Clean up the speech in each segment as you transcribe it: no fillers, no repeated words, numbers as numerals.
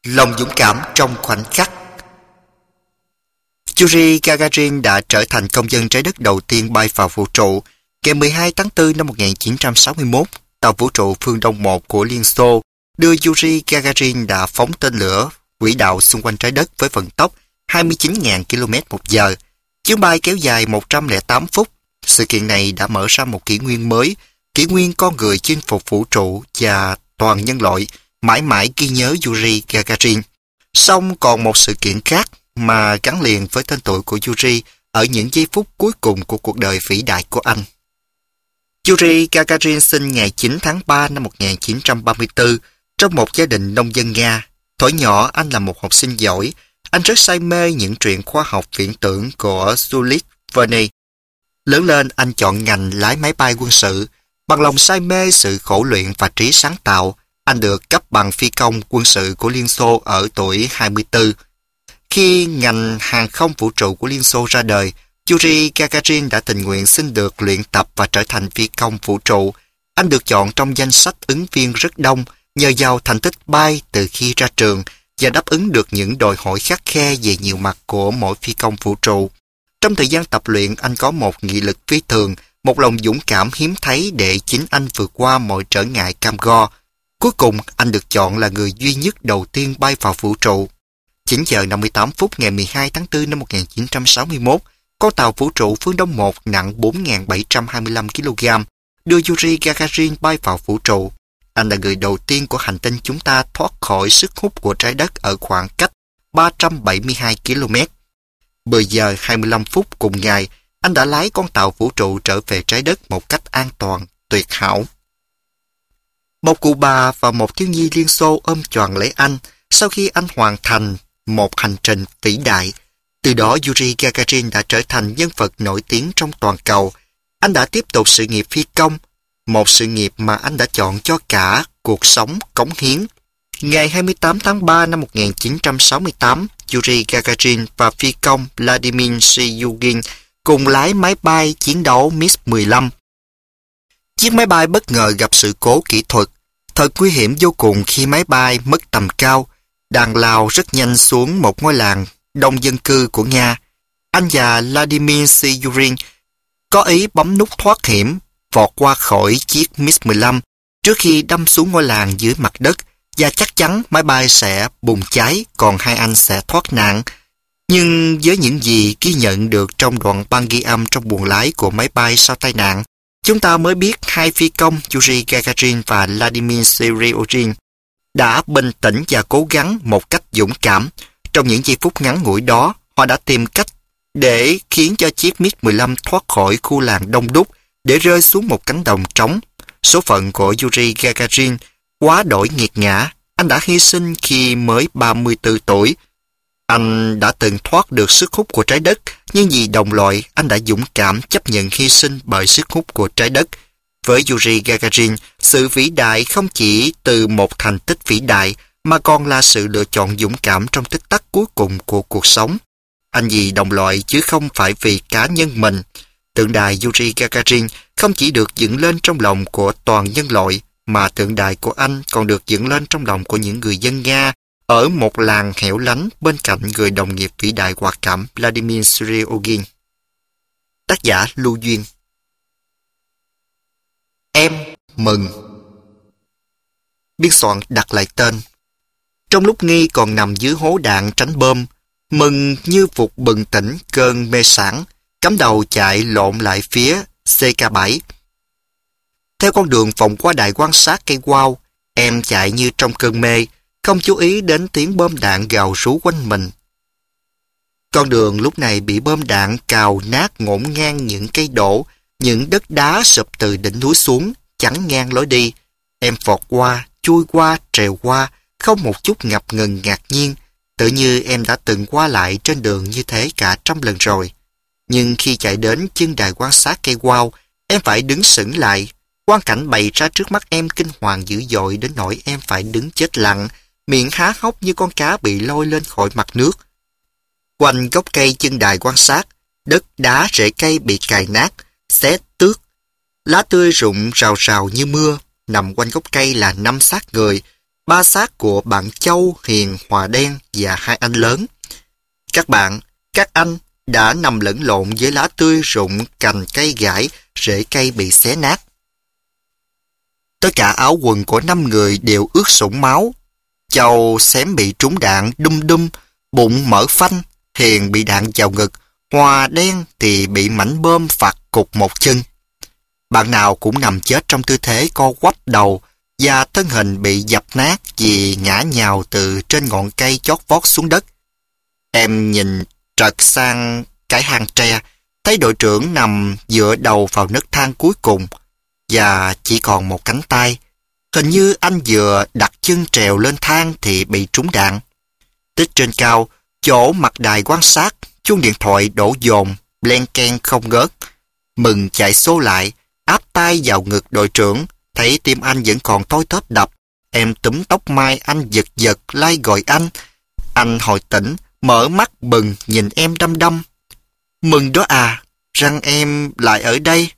Lòng dũng cảm trong khoảnh khắc. Yuri Gagarin đã trở thành công dân trái đất đầu tiên bay vào vũ trụ. Ngày 12 tháng 4 năm 1961, tàu vũ trụ Phương Đông 1 của Liên Xô đưa Yuri Gagarin đã phóng tên lửa quỹ đạo xung quanh trái đất với vận tốc 29.000 km/h. Chuyến bay kéo dài 108 phút. Sự kiện này đã mở ra một kỷ nguyên mới, kỷ nguyên con người chinh phục vũ trụ và toàn nhân loại mãi mãi ghi nhớ Yuri Gagarin. Song còn một sự kiện khác mà gắn liền với tên tuổi của Yuri ở những giây phút cuối cùng của cuộc đời vĩ đại của anh. Yuri Gagarin sinh ngày 9 tháng 3 năm 1934 trong một gia đình nông dân Nga. Thuở nhỏ anh là một học sinh giỏi. Anh rất say mê những truyện khoa học viễn tưởng của Jules Verne. Lớn lên anh chọn ngành lái máy bay quân sự. Bằng lòng say mê sự khổ luyện và trí sáng tạo, anh được cấp bằng phi công quân sự của Liên Xô ở tuổi 24. Khi ngành hàng không vũ trụ của Liên Xô ra đời, Yuri Gagarin đã tình nguyện xin được luyện tập và trở thành phi công vũ trụ. Anh được chọn trong danh sách ứng viên rất đông nhờ vào thành tích bay từ khi ra trường và đáp ứng được những đòi hỏi khắt khe về nhiều mặt của mỗi phi công vũ trụ. Trong thời gian tập luyện, anh có một nghị lực phi thường, một lòng dũng cảm hiếm thấy để chính anh vượt qua mọi trở ngại cam go. Cuối cùng, anh được chọn là người duy nhất đầu tiên bay vào vũ trụ. 9 giờ 58 phút ngày 12 tháng 4 năm 1961, con tàu vũ trụ Phương Đông 1 nặng 4.725 kg đưa Yuri Gagarin bay vào vũ trụ. Anh là người đầu tiên của hành tinh chúng ta thoát khỏi sức hút của trái đất ở khoảng cách 372 km. 10 giờ 25 phút cùng ngày, anh đã lái con tàu vũ trụ trở về trái đất một cách an toàn, tuyệt hảo. Một cụ bà và một thiếu nhi Liên Xô ôm choàng lấy anh sau khi anh hoàn thành một hành trình vĩ đại. Từ đó Yuri Gagarin đã trở thành nhân vật nổi tiếng trong toàn cầu. Anh đã tiếp tục sự nghiệp phi công, một sự nghiệp mà anh đã chọn cho cả cuộc sống cống hiến. Ngày 28 tháng 3 năm 1968, Yuri Gagarin và phi công Vladimir Shchryabin cùng lái máy bay chiến đấu MiG-15. Chiếc máy bay bất ngờ gặp sự cố kỹ thuật. Thật nguy hiểm vô cùng khi máy bay mất tầm cao, đang lao rất nhanh xuống một ngôi làng đông dân cư của Nga. Anh và Vladimir Shchryabin có ý bấm nút thoát hiểm, vọt qua khỏi chiếc MiG-15 trước khi đâm xuống ngôi làng dưới mặt đất, và chắc chắn máy bay sẽ bùng cháy, còn hai anh sẽ thoát nạn. Nhưng với những gì ghi nhận được trong đoạn băng ghi âm trong buồng lái của máy bay sau tai nạn, chúng ta mới biết hai phi công Yuri Gagarin và Vladimir Shchryabin đã bình tĩnh và cố gắng một cách dũng cảm. Trong những giây phút ngắn ngủi đó, họ đã tìm cách để khiến cho chiếc MiG-15 thoát khỏi khu làng đông đúc để rơi xuống một cánh đồng trống. Số phận của Yuri Gagarin quá đổi nghiệt ngã. Anh đã hy sinh khi mới 34 tuổi. Anh đã từng thoát được sức hút của trái đất, nhưng vì đồng loại, anh đã dũng cảm chấp nhận hy sinh bởi sức hút của trái đất. Với Yuri Gagarin, sự vĩ đại không chỉ từ một thành tích vĩ đại, mà còn là sự lựa chọn dũng cảm trong tích tắc cuối cùng của cuộc sống. Anh vì đồng loại chứ không phải vì cá nhân mình. Tượng đài Yuri Gagarin không chỉ được dựng lên trong lòng của toàn nhân loại, mà tượng đài của anh còn được dựng lên trong lòng của những người dân Nga ở một làng hẻo lánh bên cạnh người đồng nghiệp vĩ đại quả cảm Vladimir Shchryabin. Tác giả Lưu Duyên. Em mừng. Biên soạn đặt lại tên. Trong lúc Nghi còn nằm dưới hố đạn tránh bom, Mừng như vụt bừng tỉnh cơn mê sảng, cắm đầu chạy lộn lại phía CK7. Theo con đường vòng qua đài quan sát cây Wow, em chạy như trong cơn mê, không chú ý đến tiếng bom đạn gào rú quanh mình. Con đường lúc này bị bom đạn cào nát ngổn ngang những cây đổ, những đất đá sụp từ đỉnh núi xuống, chắn ngang lối đi. Em vọt qua, chui qua, trèo qua, không một chút ngập ngừng ngạc nhiên, tự như em đã từng qua lại trên đường như thế cả trăm lần rồi. Nhưng khi chạy đến chân đài quan sát cây Wow, em phải đứng sững lại. Quang cảnh bày ra trước mắt em kinh hoàng dữ dội đến nỗi em phải đứng chết lặng, miệng há hốc như con cá bị lôi lên khỏi mặt nước. Quanh gốc cây chân đài quan sát, đất đá rễ cây bị cày nát, xé tước. Lá tươi rụng rào rào như mưa, nằm quanh gốc cây là 5 xác người. 3 xác của bạn Châu, Hiền, Hòa Đen và 2 anh lớn. Các anh đã nằm lẫn lộn với lá tươi rụng, cành cây gãy, rễ cây bị xé nát. Tất cả áo quần của 5 người đều ướt sũng máu. Châu xém bị trúng đạn đum đum, bụng mở phanh, Hiền bị đạn vào ngực, Hòa Đen thì bị mảnh bom phạt cục một chân. Bạn nào cũng nằm chết trong tư thế co quắp đầu và thân hình bị dập nát vì ngã nhào từ trên ngọn cây chót vót xuống đất. Em nhìn trật sang cái hang tre, thấy đội trưởng nằm dựa đầu vào nấc thang cuối cùng và chỉ còn một cánh tay. Hình như anh vừa đặt chân trèo lên thang thì bị trúng đạn. Tích trên cao, chỗ mặt đài quan sát, chuông điện thoại đổ dồn, len keng không ngớt. Mừng chạy xô lại, áp tay vào ngực đội trưởng, thấy tim anh vẫn còn thoi thóp đập. Em túm tóc mai anh giật giật lai gọi anh. Anh hồi tỉnh, mở mắt bừng nhìn em đăm đăm. Mừng đó à, răng em lại ở đây.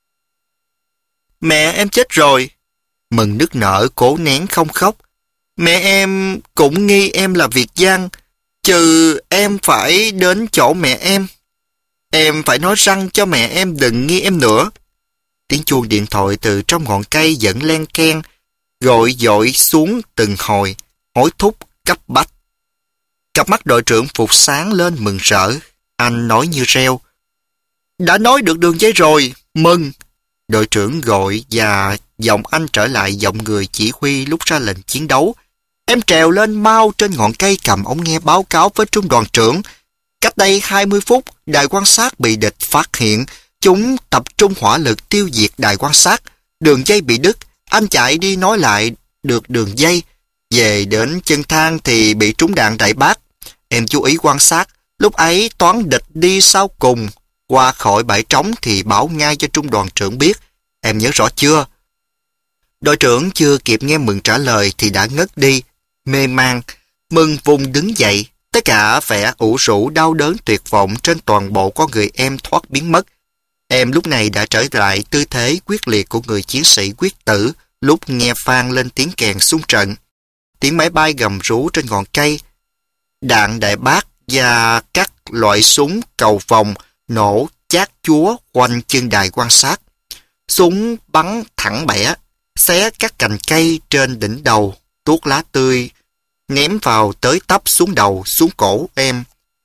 Mẹ em chết rồi. Mừng nức nở cố nén không khóc. Mẹ em cũng nghi em là Việt Giang, trừ em phải đến chỗ mẹ em. Em phải nói răng cho mẹ em đừng nghi em nữa. Tiếng chuông điện thoại từ trong ngọn cây vẫn len keng, gọi dội xuống từng hồi, hối thúc cấp bách. Cặp mắt đội trưởng phục sáng lên mừng rỡ. Anh nói như reo. Đã nói được đường dây rồi, mừng. Đội trưởng gọi và giọng anh trở lại giọng người chỉ huy lúc ra lệnh chiến đấu. Em trèo lên mau trên ngọn cây cầm ống nghe báo cáo với trung đoàn trưởng. Cách đây 20 phút, đài quan sát bị địch phát hiện. Chúng tập trung hỏa lực tiêu diệt đài quan sát. Đường dây bị đứt. Anh chạy đi nói lại được đường dây. Về đến chân thang thì bị trúng đạn đại bác. Em chú ý quan sát. Lúc ấy toán địch đi sau cùng. Qua khỏi bãi trống thì báo ngay cho trung đoàn trưởng biết. Em nhớ rõ chưa? Đội trưởng chưa kịp nghe Mừng trả lời thì đã ngất đi, mê man. Mừng vùng đứng dậy. Tất cả vẻ ủ rũ đau đớn tuyệt vọng trên toàn bộ con người em thoát biến mất. Em lúc này đã trở lại tư thế quyết liệt của người chiến sĩ quyết tử lúc nghe vang lên tiếng kèn xung trận. Tiếng máy bay gầm rú trên ngọn cây. Đạn đại bác và các loại súng cầu vòng nổ chát chúa quanh chân đài quan sát. Súng bắn thẳng bẻ, xé các cành cây trên đỉnh đầu, tuốt lá tươi, ném vào tới tấp xuống đầu, xuống cổ em.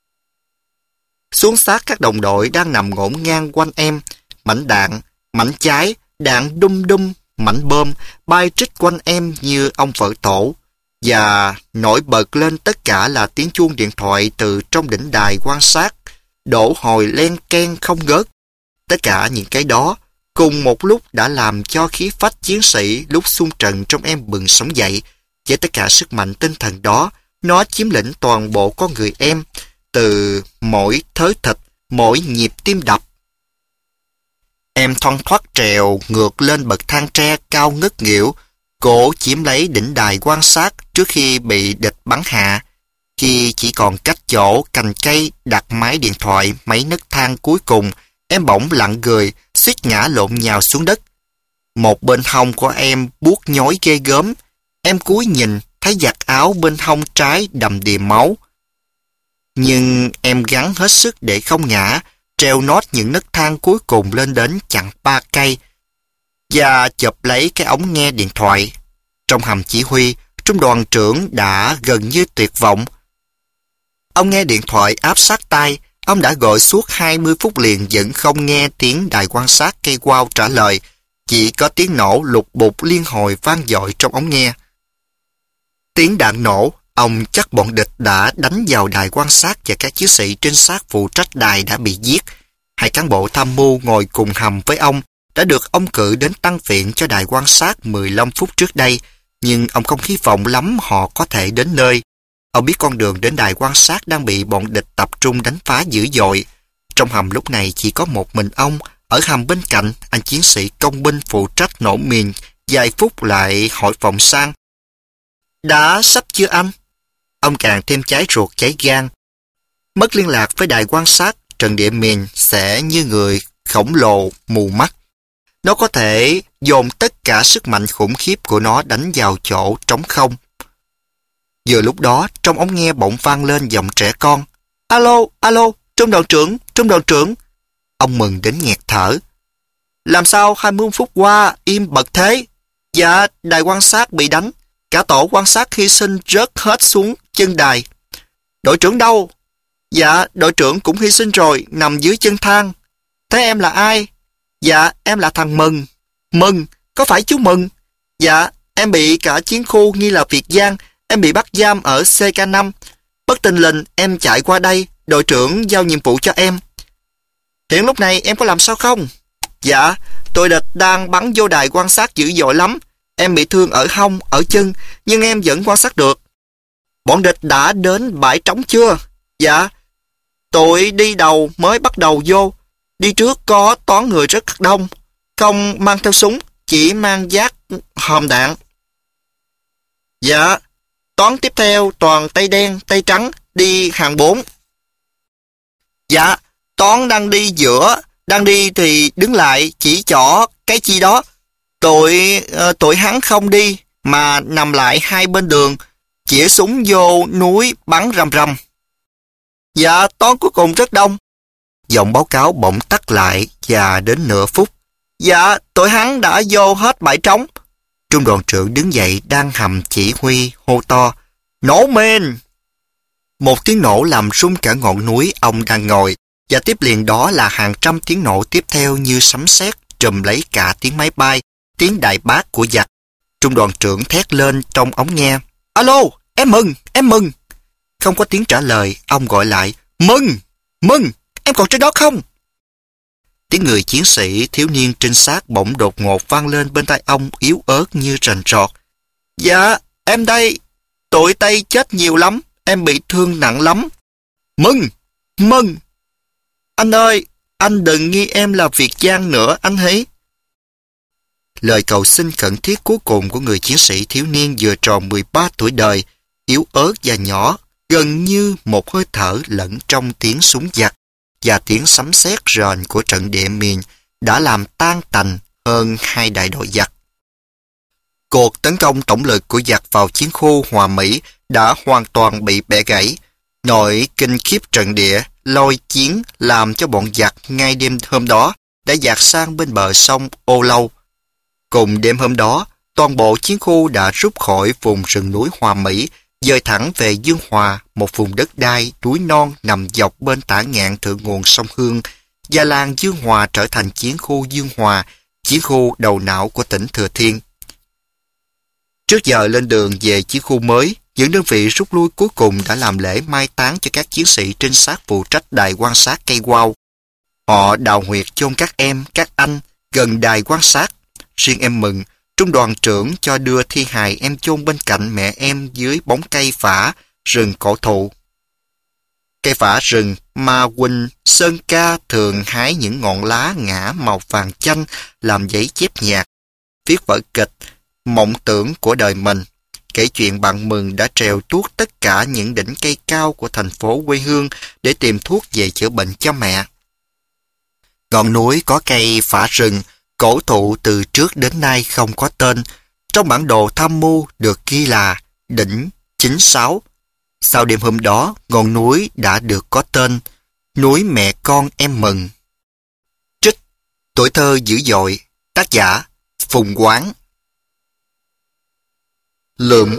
Xuống xác các đồng đội đang nằm ngổn ngang quanh em, mảnh đạn, mảnh cháy, đạn đum đum, mảnh bom bay trích quanh em như ông vợ tổ. Và nổi bật lên tất cả là tiếng chuông điện thoại từ trong đỉnh đài quan sát, đổ hồi len keng không ngớt. Tất cả những cái đó cùng một lúc đã làm cho khí phách chiến sĩ lúc xung trận trong em bừng sống dậy. Với tất cả sức mạnh tinh thần đó, nó chiếm lĩnh toàn bộ con người em, từ mỗi thớ thịt, mỗi nhịp tim đập. Em thoăn thoắt trèo ngược lên bậc thang tre cao ngất nghỉu, cố chiếm lấy đỉnh đài quan sát trước khi bị địch bắn hạ. Khi chỉ còn cách chỗ cành cây đặt máy điện thoại mấy nấc thang cuối cùng, em bỗng lặng người, suýt ngã lộn nhào xuống đất. Một bên hông của em buốt nhói ghê gớm. Em cúi nhìn, thấy giặt áo bên hông trái đầm đìa máu. Nhưng em gắng hết sức để không ngã, treo nót những nấc thang cuối cùng lên đến chặng 3 cây và chụp lấy cái ống nghe điện thoại. Trong hầm chỉ huy, trung đoàn trưởng đã gần như tuyệt vọng. Ông nghe điện thoại áp sát tai. Ông đã gọi suốt 20 phút liền vẫn không nghe tiếng đài quan sát cây quao trả lời. Chỉ có tiếng nổ lục bục liên hồi vang dội trong ống nghe. Tiếng đạn nổ, ông chắc bọn địch đã đánh vào đài quan sát và các chiến sĩ trinh sát phụ trách đài đã bị giết. 2 cán bộ tham mưu ngồi cùng hầm với ông đã được ông cử đến tăng viện cho đài quan sát 15 phút trước đây, nhưng ông không hy vọng lắm họ có thể đến nơi. Ông biết con đường đến đài quan sát đang bị bọn địch tập trung đánh phá dữ dội. Trong hầm lúc này chỉ có một mình ông. Ở hầm bên cạnh, anh chiến sĩ công binh phụ trách nổ mìn vài phút lại hỏi vọng sang. Đã sắp chưa anh? Ông càng thêm cháy ruột cháy gan. Mất liên lạc với đài quan sát, trận địa mìn sẽ như người khổng lồ mù mắt. Nó có thể dồn tất cả sức mạnh khủng khiếp của nó đánh vào chỗ trống không. Vừa lúc đó, trong ống nghe bỗng vang lên giọng trẻ con. Alo, alo, trung đoàn trưởng, trung đoàn trưởng. Ông mừng đến nghẹt thở. Làm sao 20 phút qua im bật thế? Dạ, đài quan sát bị đánh. Cả tổ quan sát hy sinh rớt hết xuống chân đài. Đội trưởng đâu? Dạ, đội trưởng cũng hy sinh rồi, nằm dưới chân thang. Thế em là ai? Dạ, em là thằng Mừng. Mừng, có phải chú Mừng? Dạ, em bị cả chiến khu nghi là Việt Giang. Em bị bắt giam ở CK5. Bất tình lình em chạy qua đây, đội trưởng giao nhiệm vụ cho em. Hiện lúc này em có làm sao không? Dạ, tôi địch đang bắn vô đài quan sát dữ dội lắm. Em bị thương ở hông, ở chân, nhưng em vẫn quan sát được. Bọn địch đã đến bãi trống chưa? Dạ, tôi đi đầu mới bắt đầu vô. Đi trước có toán người rất đông. Không mang theo súng, chỉ mang vác hòm đạn. Dạ, toán tiếp theo toàn tay đen, tay trắng, đi hàng 4. Dạ, toán đang đi giữa, đang đi thì đứng lại chỉ trỏ cái chi đó. Tụi hắn không đi, mà nằm lại hai bên đường, chĩa súng vô núi bắn rầm rầm. Dạ, toán cuối cùng rất đông. Giọng báo cáo bỗng tắt lại và đến nửa phút. Dạ, tụi hắn đã vô hết bãi trống. Trung đoàn trưởng đứng dậy đang hầm chỉ huy hô to. Nổ mìn! Một tiếng nổ làm rung cả ngọn núi ông đang ngồi, và tiếp liền đó là hàng trăm tiếng nổ tiếp theo như sấm sét trùm lấy cả tiếng máy bay, tiếng đại bác của giặc. Trung đoàn trưởng thét lên trong ống nghe. Alo, em Mừng, em Mừng. Không có tiếng trả lời, ông gọi lại. Mừng, Mừng, em còn trên đó không? Tiếng người chiến sĩ thiếu niên trinh sát bỗng đột ngột vang lên bên tai ông yếu ớt như rành rọt. Dạ, em đây. Tụi Tây chết nhiều lắm, em bị thương nặng lắm. Mừng, Mừng. Anh ơi, anh đừng nghi em là Việt Giang nữa, anh hãy. Lời cầu xin khẩn thiết cuối cùng của người chiến sĩ thiếu niên vừa tròn 13 tuổi đời, yếu ớt và nhỏ, gần như một hơi thở lẫn trong tiếng súng giặc và tiếng sấm sét rền của trận địa miền đã làm tan tành hơn 2 đại đội giặc. Cuộc tấn công tổng lực của giặc vào chiến khu Hòa Mỹ đã hoàn toàn bị bẻ gãy. Nỗi kinh khiếp trận địa, lôi chiến làm cho bọn giặc ngay đêm hôm đó đã dạt sang bên bờ sông Âu Lâu. Cùng đêm hôm đó, toàn bộ chiến khu đã rút khỏi vùng rừng núi Hòa Mỹ, dời thẳng về Dương Hòa, một vùng đất đai núi non nằm dọc bên tả ngạn thượng nguồn sông Hương, và làng Dương Hòa trở thành chiến khu Dương Hòa, chiến khu đầu não của tỉnh Thừa Thiên. Trước giờ lên đường về chiến khu mới, những đơn vị rút lui cuối cùng đã làm lễ mai táng cho các chiến sĩ trinh sát phụ trách đài quan sát cây Quao. Họ đào huyệt chôn các em, các anh gần đài quan sát. Riêng em Mừng, trung đoàn trưởng cho đưa thi hài em chôn bên cạnh mẹ em dưới bóng cây phả rừng cổ thụ. Cây phả rừng mà Quỳnh Sơn Ca thường hái những ngọn lá ngã màu vàng chanh làm giấy chép nhạc, viết vở kịch mộng tưởng của đời mình, kể chuyện bạn Mừng đã trèo tuốt tất cả những đỉnh cây cao của thành phố quê hương để tìm thuốc về chữa bệnh cho mẹ. Ngọn núi có cây phả rừng, cổ thụ từ trước đến nay không có tên. Trong bản đồ tham mưu được ghi là đỉnh 96. Sau đêm hôm đó, ngọn núi đã được có tên núi mẹ con em Mừng. Trích Tuổi thơ dữ dội. Tác giả Phùng Quán. Lượm.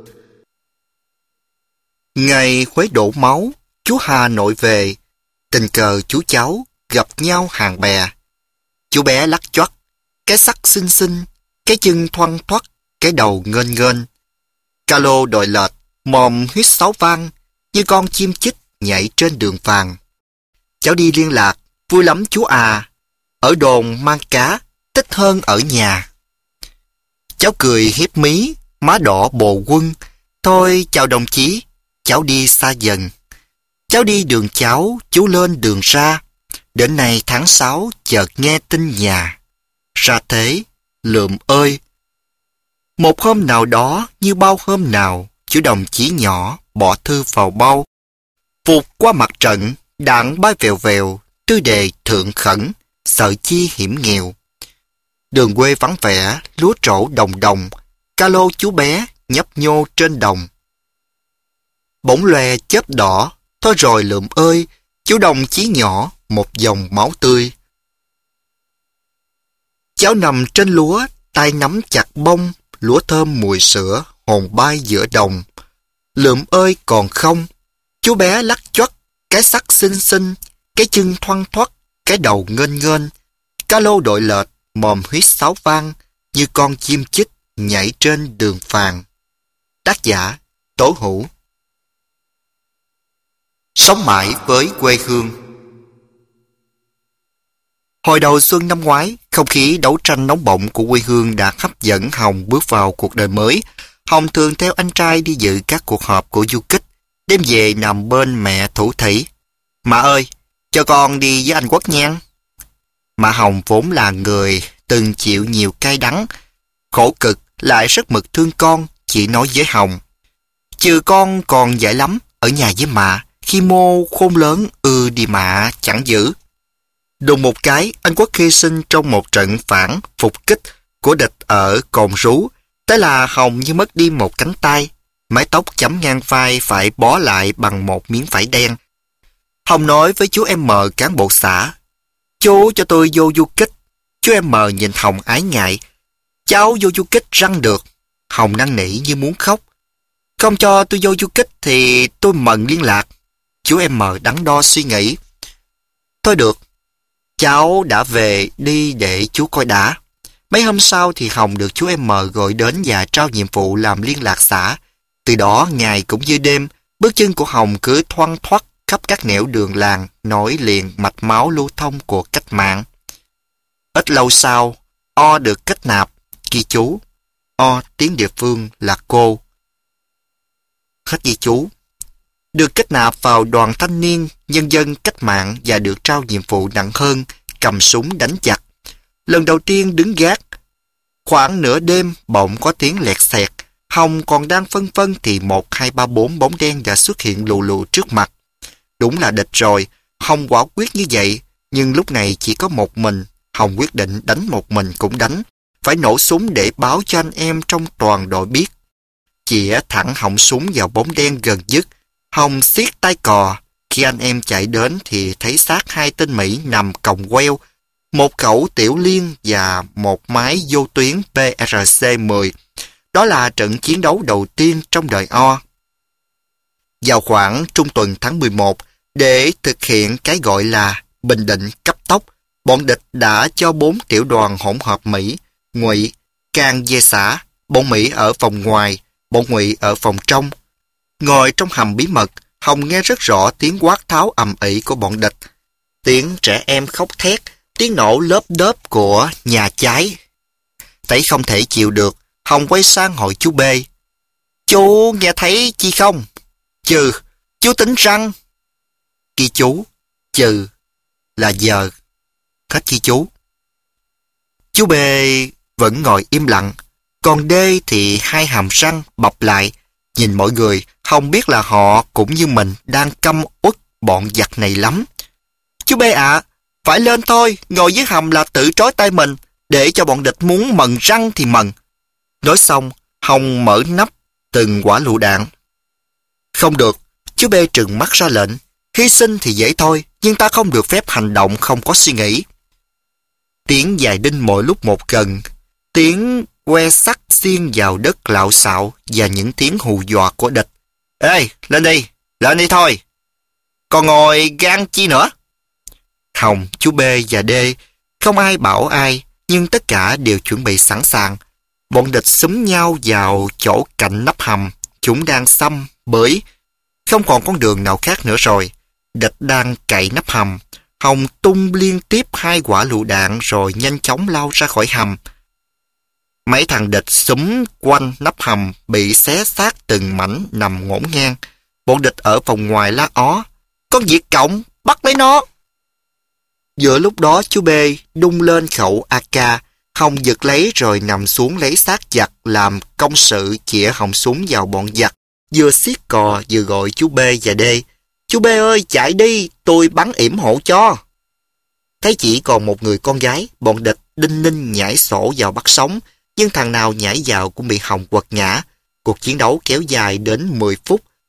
Ngày khuấy đổ máu, chú Hà nội về, tình cờ chú cháu gặp nhau hàng bè. Chú bé lắc choắt, cái sắc xinh xinh, cái chân thoăn thoắt, cái đầu nghênh nghênh. Calo đòi lệch, mồm huýt sáo vang, như con chim chích nhảy trên đường vàng. Cháu đi liên lạc, vui lắm chú à. Ở đồn mang cá, thích hơn ở nhà. Cháu cười hiếp mí, má đỏ bồ quân. Thôi chào đồng chí, cháu đi xa dần. Cháu đi đường cháu, chú lên đường ra. Đến nay tháng 6 chợt nghe tin nhà. Ra thế, Lượm ơi. Một hôm nào đó như bao hôm nào, chú đồng chí nhỏ bỏ thư vào bao. Vụt qua mặt trận, đạn bay vèo vèo, tư đề thượng khẩn, sợ chi hiểm nghèo. Đường quê vắng vẻ, lúa trổ đồng đồng, calo chú bé nhấp nhô trên đồng. bỗng lòe chớp đỏ. Thôi rồi Lượm ơi, chú Đồng chí nhỏ, một dòng máu tươi. Cháu nằm trên lúa, tay nắm chặt bông, lúa thơm mùi sữa, hồn bay giữa đồng. Lượm ơi còn không, chú bé lắc choắt, cái sắc xinh xinh, cái chân thoăn thoắt, cái đầu nghênh nghênh. Cá lô đội lệch, mồm huýt sáo vang, như con chim chích nhảy trên đường phàn. Tác giả Tố Hữu. Sống mãi với quê hương. Hồi đầu xuân năm ngoái, không khí đấu tranh nóng bỏng của quê hương đã hấp dẫn Hồng bước vào cuộc đời mới. Hồng thường theo anh trai đi dự các cuộc họp của du kích, đêm về nằm bên mẹ thủ thỉ. Mạ ơi, cho con đi với anh Quốc nha. Mạ Hồng vốn là người từng chịu nhiều cay đắng, khổ cực, lại rất mực thương con, chỉ nói với Hồng. Trừ con còn dại lắm, ở nhà với mạ, khi mô khôn lớn đi mạ chẳng giữ. Đùng một cái, anh Quốc hy sinh trong một trận phản phục kích của địch ở Cồn Rú. Thế là Hồng như mất đi một cánh tay, mái tóc chấm ngang vai phải bó lại bằng một miếng vải đen. Hồng nói với chú M cán bộ xã, chú cho tôi vô du kích. Chú M nhìn Hồng ái ngại, cháu vô du kích răng được. Hồng năn nỉ như muốn khóc. Không cho tôi vô du kích thì tôi mần liên lạc. Chú M đắn đo suy nghĩ. Thôi được, cháu đã về đi để chú coi đã. Mấy hôm sau thì Hồng được chú M gọi đến và trao nhiệm vụ làm liên lạc xã. Từ đó ngày cũng như đêm, bước chân của Hồng cứ thoăn thoắt khắp các nẻo đường làng, nối liền mạch máu lưu thông của cách mạng. Ít lâu sau, O được kết nạp, ghi chú. O tiếng địa phương là cô. Hết ghi chú. Được kết nạp vào đoàn thanh niên, nhân dân cách mạng và được trao nhiệm vụ nặng hơn, cầm súng đánh giặc. Lần đầu tiên đứng gác, khoảng nửa đêm bỗng có tiếng lẹt xẹt. Hồng còn đang phân vân thì 1, 2, 3, 4 bóng đen đã xuất hiện lù lù trước mặt. Đúng là địch rồi, Hồng quả quyết như vậy, nhưng lúc này chỉ có một mình. Hồng quyết định đánh một mình cũng đánh, phải nổ súng để báo cho anh em trong toàn đội biết. Chĩa thẳng họng súng vào bóng đen gần dứt, Hồng siết tay cò. Khi anh em chạy đến thì thấy xác hai tên Mỹ nằm còng queo, một khẩu tiểu liên và một máy vô tuyến PRC-10. Đó là trận chiến đấu đầu tiên trong đời O. Vào khoảng trung tuần tháng 11, để thực hiện cái gọi là Bình Định cấp tốc, bọn địch đã cho 4 tiểu đoàn hỗn hợp Mỹ, Ngụy, can về xã, bọn Mỹ ở phòng ngoài, bọn Ngụy ở phòng trong. Ngồi trong hầm bí mật, Hồng nghe rất rõ tiếng quát tháo ầm ĩ của bọn địch. Tiếng trẻ em khóc thét, tiếng nổ lớp đớp của nhà cháy. Thấy không thể chịu được, Hồng quay sang hỏi chú B. Chú nghe thấy chi không? Chừ, chú tính răng. Ghi chú, chừ là giờ. Hết ghi chú. Chú B vẫn ngồi im lặng, còn D thì hai hàm răng bọc lại. Nhìn mọi người, Hồng biết là họ cũng như mình đang căm uất bọn giặc này lắm. Chú B ạ, phải lên thôi, ngồi dưới hầm là tự trói tay mình, để cho bọn địch muốn mần răng thì mần. Nói xong, Hồng mở nắp từng quả lựu đạn. Không được, chú B trừng mắt ra lệnh. Hy sinh thì dễ thôi, nhưng ta không được phép hành động không có suy nghĩ. Tiếng dài đinh mỗi lúc một gần, tiếng que sắt xiên vào đất lạo xạo và những tiếng hù dọa của địch. Ê, lên đi thôi. Còn ngồi gan chi nữa? Hồng, chú B và D, không ai bảo ai, nhưng tất cả đều chuẩn bị sẵn sàng. Bọn địch xúm nhau vào chỗ cạnh nắp hầm, chúng đang xăm, bới. Không còn con đường nào khác nữa rồi. Địch đang cậy nắp hầm. Hồng tung liên tiếp 2 quả lựu đạn rồi nhanh chóng lao ra khỏi hầm. Mấy thằng địch xúm quanh nắp hầm bị xé xác từng mảnh nằm ngổn ngang. Bọn địch ở phòng ngoài la ó. Con Việt Cộng, bắt lấy nó! Giữa lúc đó chú B đung lên khẩu AK. Hồng giật lấy rồi nằm xuống lấy xác giặc làm công sự chĩa họng súng vào bọn giặc. Vừa siết cò vừa gọi chú B và D. Chú B ơi, chạy đi, tôi bắn yểm hộ cho. Thấy chỉ còn một người con gái, bọn địch đinh ninh nhảy sổ vào bắt sống, nhưng thằng nào nhảy vào cũng bị Hồng quật ngã. Cuộc chiến đấu kéo dài đến 10 phút,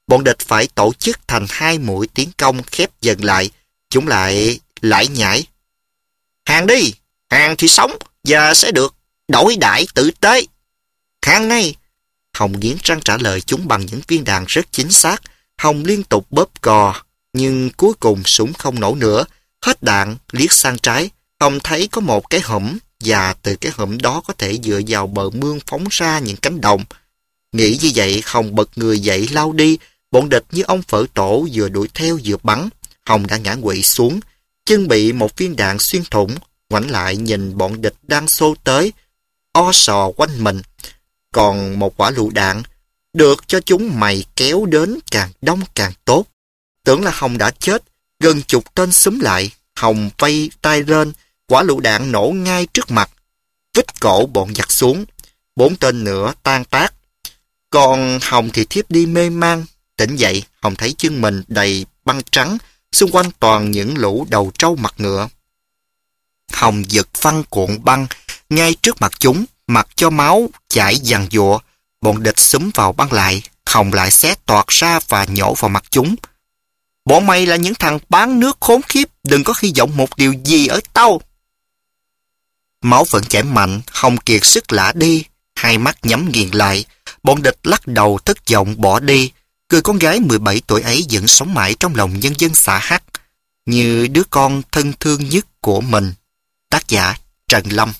Bọn địch phải tổ chức thành 2 mũi tiến công khép dần lại. Chúng lại lải nhải. Hàng đi, hàng thì sống và sẽ được đổi đãi tử tế. Hàng ngay. Hồng nghiến răng trả lời chúng bằng những viên đạn rất chính xác. Hồng liên tục bóp cò, nhưng cuối cùng súng không nổ nữa. Hết đạn, liếc sang trái. Hồng thấy có một cái hõm, và từ cái hõm đó có thể dựa vào bờ mương phóng ra những cánh đồng. Nghĩ như vậy, Hồng bật người dậy lao đi. Bọn địch như ông phở tổ vừa đuổi theo vừa bắn. Hồng đã ngã quỵ xuống, chân bị một viên đạn xuyên thủng. Ngoảnh lại nhìn bọn địch đang xô tới, o sò quanh mình. Còn một quả lựu đạn, được cho chúng mày kéo đến càng đông càng tốt. Tưởng là Hồng đã chết, gần chục tên xúm lại. Hồng vây tay lên, quả lựu đạn nổ ngay trước mặt, vít cổ bọn giặc xuống. 4 tên nữa tan tác. Còn Hồng thì thiếp đi mê man. Tỉnh dậy, Hồng thấy chân mình đầy băng trắng, xung quanh toàn những lũ đầu trâu mặt ngựa. Hồng giật phăng cuộn băng ngay trước mặt chúng, mặc cho máu chảy giằng giụa. Bọn địch xúm vào băng lại, Hồng lại xé toạc ra và nhổ vào mặt chúng. Bọn mày là những thằng bán nước khốn khiếp, đừng có hy vọng một điều gì ở tao. Máu vẫn chảy mạnh, Hồng kiệt sức lả đi, hai mắt nhắm nghiền lại. Bọn địch lắc đầu thất vọng bỏ đi. Người con gái 17 tuổi ấy vẫn sống mãi trong lòng nhân dân xã H, như đứa con thân thương nhất của mình. Tác giả Trần Lâm.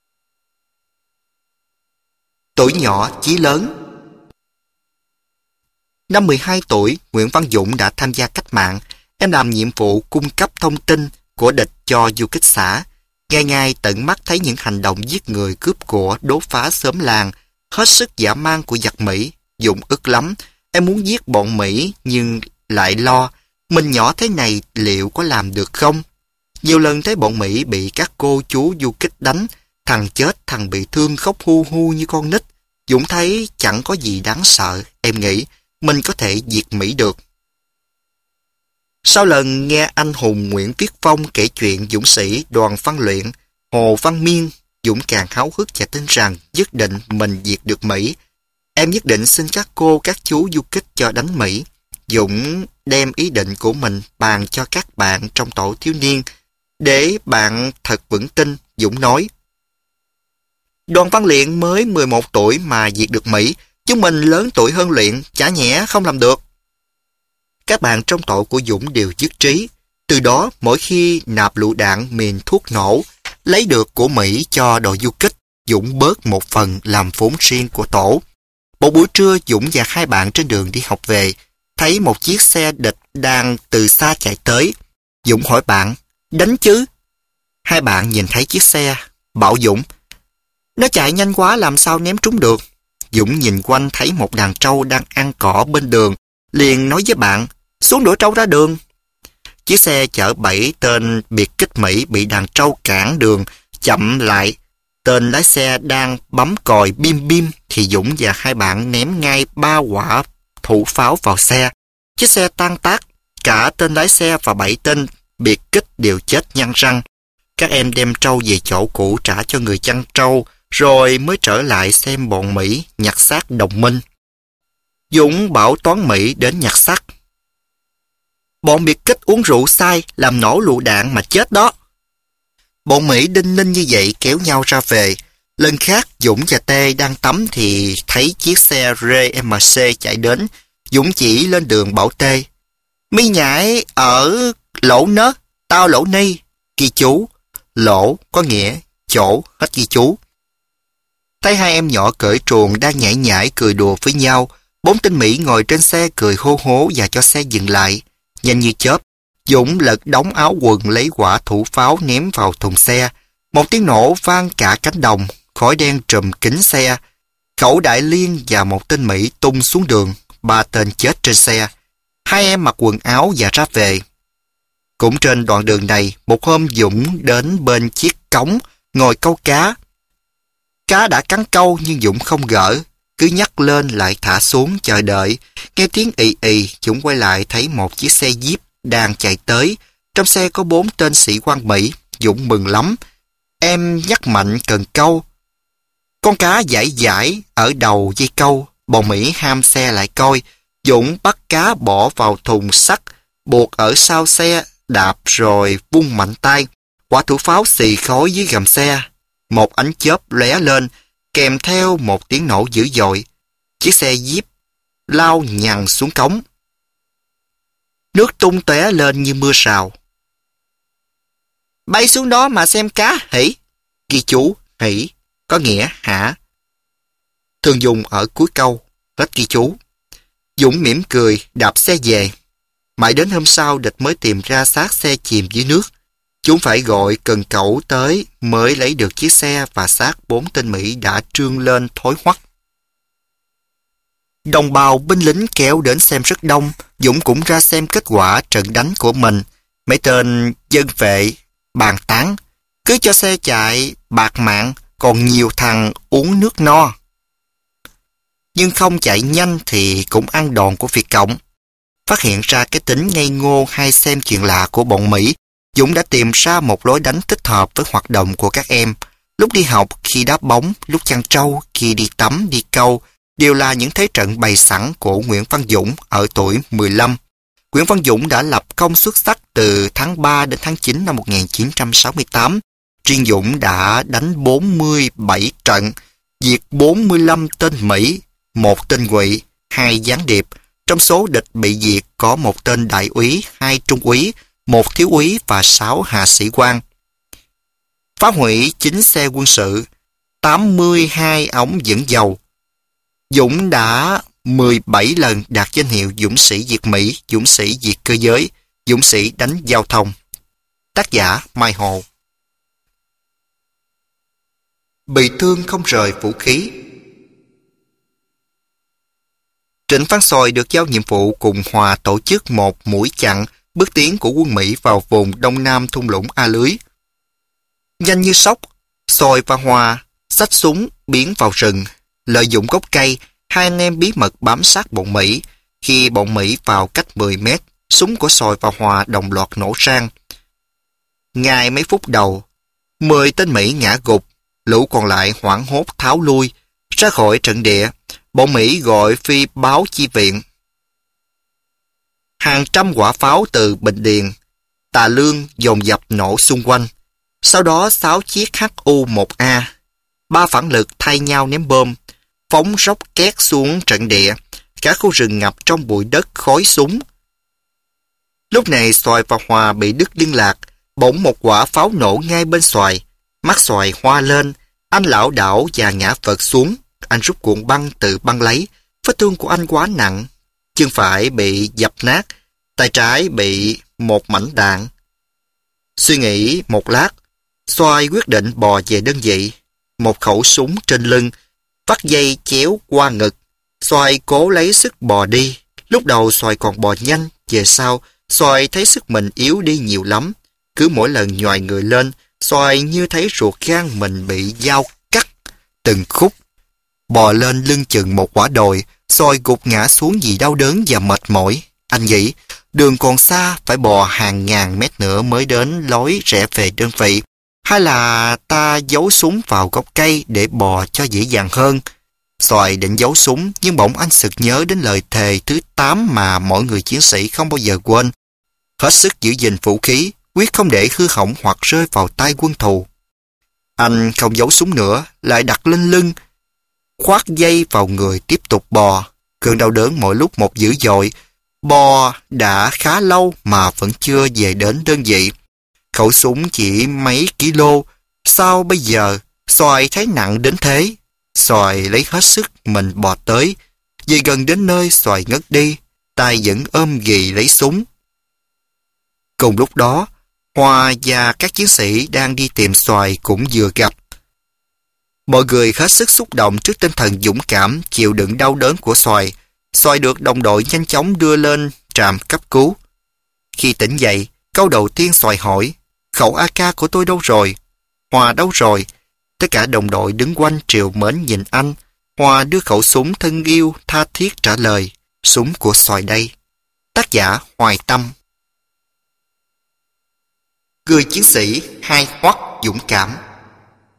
Tuổi nhỏ chí lớn. Năm 12 tuổi, Nguyễn Văn Dũng đã tham gia cách mạng. Em làm nhiệm vụ cung cấp thông tin của địch cho du kích xã. Ngày ngày tận mắt thấy những hành động giết người cướp của, đốt phá xóm làng, hết sức dã man của giặc Mỹ. Dũng ức lắm. Em muốn giết bọn Mỹ nhưng lại lo mình nhỏ thế này liệu có làm được không? Nhiều lần thấy bọn Mỹ bị các cô chú du kích đánh, thằng chết thằng bị thương khóc hu hu như con nít. Dũng thấy chẳng có gì đáng sợ. Em nghĩ mình có thể diệt Mỹ được. Sau lần nghe anh hùng Nguyễn Viết Phong kể chuyện dũng sĩ Đoàn Văn Luyện, Hồ Văn Miên, Dũng càng háo hức và tin rằng nhất định mình diệt được Mỹ. Em nhất định xin các cô, các chú du kích cho đánh Mỹ. Dũng đem ý định của mình bàn cho các bạn trong tổ thiếu niên. Để bạn thật vững tin, Dũng nói: Đoàn Văn Luyện mới 11 tuổi mà diệt được Mỹ. Chúng mình lớn tuổi hơn Luyện, chả nhẽ không làm được. Các bạn trong tổ của Dũng đều nhất trí. Từ đó, mỗi khi nạp lựu đạn mìn thuốc nổ, lấy được của Mỹ cho đội du kích, Dũng bớt một phần làm vốn riêng của tổ. Một buổi trưa, Dũng và hai bạn trên đường đi học về, thấy một chiếc xe địch đang từ xa chạy tới. Dũng hỏi bạn: đánh chứ? Hai bạn nhìn thấy chiếc xe, bảo Dũng: nó chạy nhanh quá làm sao ném trúng được. Dũng nhìn quanh thấy một đàn trâu đang ăn cỏ bên đường, liền nói với bạn: xuống đuổi trâu ra đường. Chiếc xe chở 7 tên biệt kích Mỹ bị đàn trâu cản đường, chậm lại. Tên lái xe đang bấm còi bim bim thì Dũng và hai bạn ném ngay 3 quả thủ pháo vào xe. Chiếc xe tan tác, cả tên lái xe và 7 tên biệt kích đều chết nhăn răng. Các em đem trâu về chỗ cũ trả cho người chăn trâu, rồi mới trở lại xem bọn Mỹ nhặt xác đồng minh. Dũng bảo toán Mỹ đến nhặt xác. Bọn biệt kích uống rượu say, làm nổ lựu đạn mà chết đó. Bọn Mỹ đinh ninh như vậy kéo nhau ra về. Lần khác Dũng và Tê đang tắm thì thấy chiếc xe RMC chạy đến. Dũng chỉ lên đường bảo Tê: mi nhảy ở lỗ nớ, tao lỗ ni. Ghi chú: lỗ có nghĩa chỗ, hết ghi chú. Thấy hai em nhỏ cởi truồng đang nhảy nhảy cười đùa với nhau. 4 tên Mỹ ngồi trên xe cười hô hố và cho xe dừng lại. Nhanh như chớp, Dũng lật đóng áo quần lấy quả thủ pháo ném vào thùng xe. Một tiếng nổ vang cả cánh đồng, khói đen trùm kính xe. Khẩu đại liên và một tên Mỹ tung xuống đường, 3 tên chết trên xe. Hai em mặc quần áo và ra về. Cũng trên đoạn đường này, một hôm Dũng đến bên chiếc cống, ngồi câu cá. Cá đã cắn câu nhưng Dũng không gỡ, cứ nhắc lên lại thả xuống chờ đợi. Nghe tiếng ì ì, Dũng quay lại thấy một chiếc xe Jeep đang chạy tới. Trong xe có 4 tên sĩ quan Mỹ. Dũng mừng lắm. Em nhắc mạnh cần câu. Con cá dãi dãi ở đầu dây câu. Bọn Mỹ ham xe lại coi. Dũng bắt cá bỏ vào thùng sắt, buộc ở sau xe, đạp rồi vung mạnh tay. Quả thủ pháo xì khói dưới gầm xe. Một ánh chớp lóe lên, kèm theo một tiếng nổ dữ dội. Chiếc xe Jeep lao nhằng xuống cống. Nước tung tóe lên như mưa rào. Bay xuống đó mà xem cá hỉ. Ghi chú hỉ có nghĩa hả. Thường dùng ở cuối câu. Hết ghi chú. Dũng mỉm cười đạp xe về. Mãi đến hôm sau địch mới tìm ra xác xe chìm dưới nước. Chúng phải gọi cần cẩu tới mới lấy được chiếc xe và xác 4 tên Mỹ đã trương lên thối hoắt. Đồng bào binh lính kéo đến xem rất đông. Dũng cũng ra xem kết quả trận đánh của mình. Mấy tên dân vệ bàn tán. Cứ cho xe chạy bạc mạng, còn nhiều thằng uống nước no. Nhưng không chạy nhanh thì cũng ăn đòn của Việt Cộng. Phát hiện ra cái tính ngây ngô hay xem chuyện lạ của bọn Mỹ, Dũng đã tìm ra một lối đánh thích hợp với hoạt động của các em. Lúc đi học, khi đá bóng, lúc chăn trâu, khi đi tắm, đi câu, đều là những thế trận bày sẵn của Nguyễn Văn Dũng ở tuổi 15. Nguyễn Văn Dũng đã lập công xuất sắc từ tháng 3 đến tháng 9 năm 1968. Riêng Dũng đã đánh 47 trận, diệt 45 tên Mỹ, 1 tên ngụy, 2 gián điệp. Trong số địch bị diệt có 1 tên đại úy, 2 trung úy, 1 thiếu úy và 6 hạ sĩ quan. Phá hủy 9 xe quân sự, 82 ống dẫn dầu. Dũng đã 17 lần đạt danh hiệu dũng sĩ diệt Mỹ, dũng sĩ diệt cơ giới, dũng sĩ đánh giao thông. Tác giả Mai Hồ. Bị thương không rời vũ khí. Trịnh Văn Xoài được giao nhiệm vụ cùng Hòa tổ chức một mũi chặn bước tiến của quân Mỹ vào vùng đông nam thung lũng A Lưới. Nhanh như sóc, Xoài và Hòa xách súng biến vào rừng. Lợi dụng gốc cây, hai anh em bí mật bám sát bọn Mỹ. Khi bọn Mỹ vào cách 10 mét, súng của Xoài và Hòa đồng loạt nổ sang. Ngay mấy phút đầu, 10 tên Mỹ ngã gục, lũ còn lại hoảng hốt tháo lui ra khỏi trận địa. Bọn Mỹ gọi phi báo chi viện. Hàng trăm quả pháo từ Bình Điền, Tà Lương dồn dập nổ xung quanh. Sau đó 6 chiếc HU-1A, 3 phản lực thay nhau ném bom, phóng rocket xuống trận địa. Cả khu rừng ngập trong bụi đất khói súng. Lúc này Xoài và Hòa bị đứt liên lạc. Bỗng một quả pháo nổ ngay bên Xoài. Mắt Xoài hoa lên. Anh lảo đảo và ngã vật xuống. Anh rút cuộn băng tự băng lấy. Vết thương của anh quá nặng. Chân phải bị dập nát. Tay trái bị một mảnh đạn. Suy nghĩ một lát, Xoài quyết định bò về đơn vị. Một khẩu súng trên lưng, vắt dây chéo qua ngực. Xoài cố lấy sức bò đi. Lúc đầu Xoài còn bò nhanh. Về sau, Xoài thấy sức mình yếu đi nhiều lắm. Cứ mỗi lần nhoài người lên, Xoài như thấy ruột gan mình bị dao cắt từng khúc. Bò lên lưng chừng một quả đồi, Xoài gục ngã xuống vì đau đớn và mệt mỏi. Anh nghĩ, đường còn xa, phải bò hàng ngàn mét nữa mới đến lối rẽ về đơn vị. Hay là ta giấu súng vào gốc cây để bò cho dễ dàng hơn. Xoài định giấu súng, nhưng bỗng anh sực nhớ đến lời thề thứ 8 mà mỗi người chiến sĩ không bao giờ quên. Hết sức giữ gìn vũ khí, quyết không để hư hỏng hoặc rơi vào tay quân thù. Anh không giấu súng nữa, lại đặt lên lưng, khoác dây vào người tiếp tục bò. Cơn đau đớn mỗi lúc một dữ dội. Bò đã khá lâu mà vẫn chưa về đến đơn vị. Khẩu súng chỉ mấy kg, sao bây giờ Xoài thấy nặng đến thế? Xoài lấy hết sức mình bò tới. Về gần đến nơi Xoài ngất đi, tay vẫn ôm ghì lấy súng. Cùng lúc đó, Hòa và các chiến sĩ đang đi tìm Xoài cũng vừa gặp. Mọi người hết sức xúc động trước tinh thần dũng cảm chịu đựng đau đớn của Xoài. Xoài được đồng đội nhanh chóng đưa lên trạm cấp cứu. Khi tỉnh dậy, câu đầu tiên Xoài hỏi, khẩu AK của tôi đâu rồi? Hòa đâu rồi? Tất cả đồng đội đứng quanh triều mến nhìn anh. Hòa đưa khẩu súng thân yêu tha thiết trả lời, súng của Xoài đây. Tác giả Hoài Tâm. Người chiến sĩ hai hoắt dũng cảm.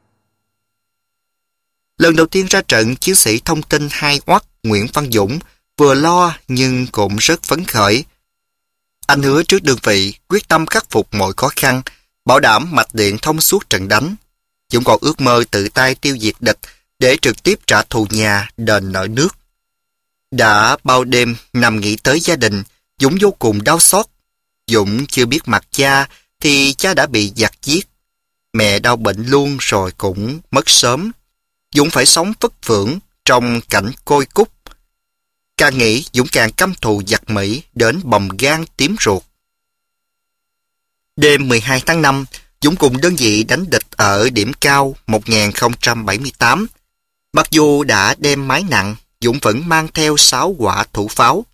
Lần đầu tiên ra trận, chiến sĩ thông tin hai oắt Nguyễn Văn Dũng vừa lo nhưng cũng rất phấn khởi. Anh hứa trước đơn vị quyết tâm khắc phục mọi khó khăn, bảo đảm mạch điện thông suốt trận đánh. Dũng còn ước mơ tự tay tiêu diệt địch để trực tiếp trả thù nhà, đền nợ nước. Đã bao đêm nằm nghĩ tới gia đình, Dũng vô cùng đau xót. Dũng chưa biết mặt cha thì cha đã bị giặc giết. Mẹ đau bệnh luôn rồi cũng mất sớm. Dũng phải sống vất vưởng trong cảnh côi cút. Càng nghĩ Dũng càng căm thù giặc Mỹ đến bầm gan tím ruột. Đêm 12 tháng 5, Dũng cùng đơn vị đánh địch ở điểm cao 1078. Mặc dù đã đem máy nặng, Dũng vẫn mang theo 6 quả thủ pháo.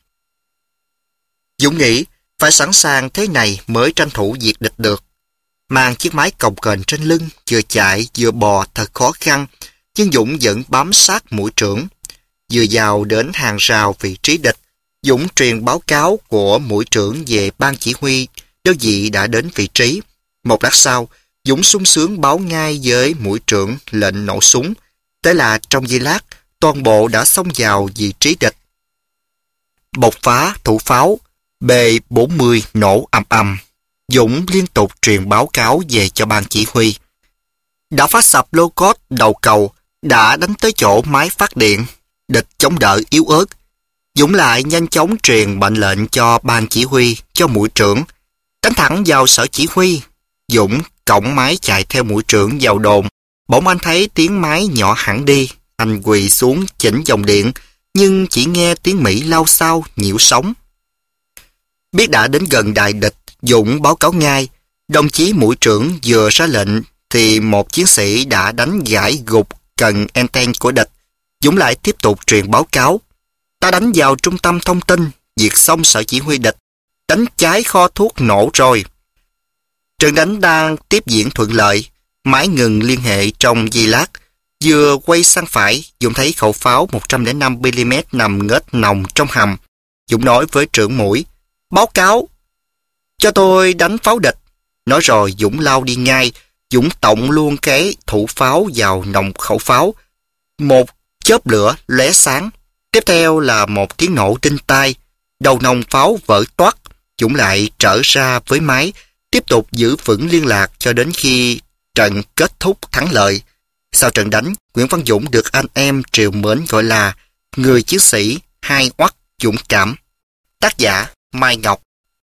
Dũng nghĩ phải sẵn sàng thế này mới tranh thủ diệt địch được. Mang chiếc máy cồng kềnh trên lưng, vừa chạy vừa bò thật khó khăn, nhưng Dũng vẫn bám sát mũi trưởng. Vừa vào đến hàng rào vị trí địch, Dũng truyền báo cáo của mũi trưởng về ban chỉ huy, đơn vị đã đến vị trí. Một lát sau, Dũng sung sướng báo ngay với mũi trưởng lệnh nổ súng. Thế là trong giây lát, toàn bộ đã xông vào vị trí địch. Bộc phá thủ pháo, B-40 nổ ầm ầm. Dũng liên tục truyền báo cáo về cho ban chỉ huy. Đã phá sập lô cốt đầu cầu, đã đánh tới chỗ máy phát điện. Địch chống đỡ yếu ớt. Dũng lại nhanh chóng truyền mệnh lệnh cho ban chỉ huy, cho mũi trưởng. Đánh thẳng vào sở chỉ huy. Dũng cõng máy chạy theo mũi trưởng vào đồn. Bỗng anh thấy tiếng máy nhỏ hẳn đi. Anh quỳ xuống chỉnh dòng điện, nhưng chỉ nghe tiếng Mỹ lao xao nhiễu sóng. Biết đã đến gần đài địch, Dũng báo cáo ngay. Đồng chí mũi trưởng vừa ra lệnh thì một chiến sĩ đã đánh gãy gục cần anten của địch. Dũng lại tiếp tục truyền báo cáo. Ta đánh vào trung tâm thông tin, diệt xong sở chỉ huy địch. Đánh cháy kho thuốc nổ rồi. Trận đánh đang tiếp diễn thuận lợi. Máy ngừng liên hệ trong giây lát. Vừa quay sang phải, Dũng thấy khẩu pháo 105mm nằm ngết nòng trong hầm. Dũng nói với trưởng mũi, báo cáo, cho tôi đánh pháo địch. Nói rồi Dũng lao đi ngay. Dũng tổng luôn cái thủ pháo vào nòng khẩu pháo. Một chớp lửa lóe sáng. Tiếp theo là một tiếng nổ đinh tai. Đầu nòng pháo vỡ toác. Dũng lại trở ra với máy, tiếp tục giữ vững liên lạc cho đến khi trận kết thúc thắng lợi. Sau trận đánh, Nguyễn Văn Dũng được anh em triều mến gọi là người chiến sĩ hai oắt dũng cảm. Tác giả Mai Ngọc.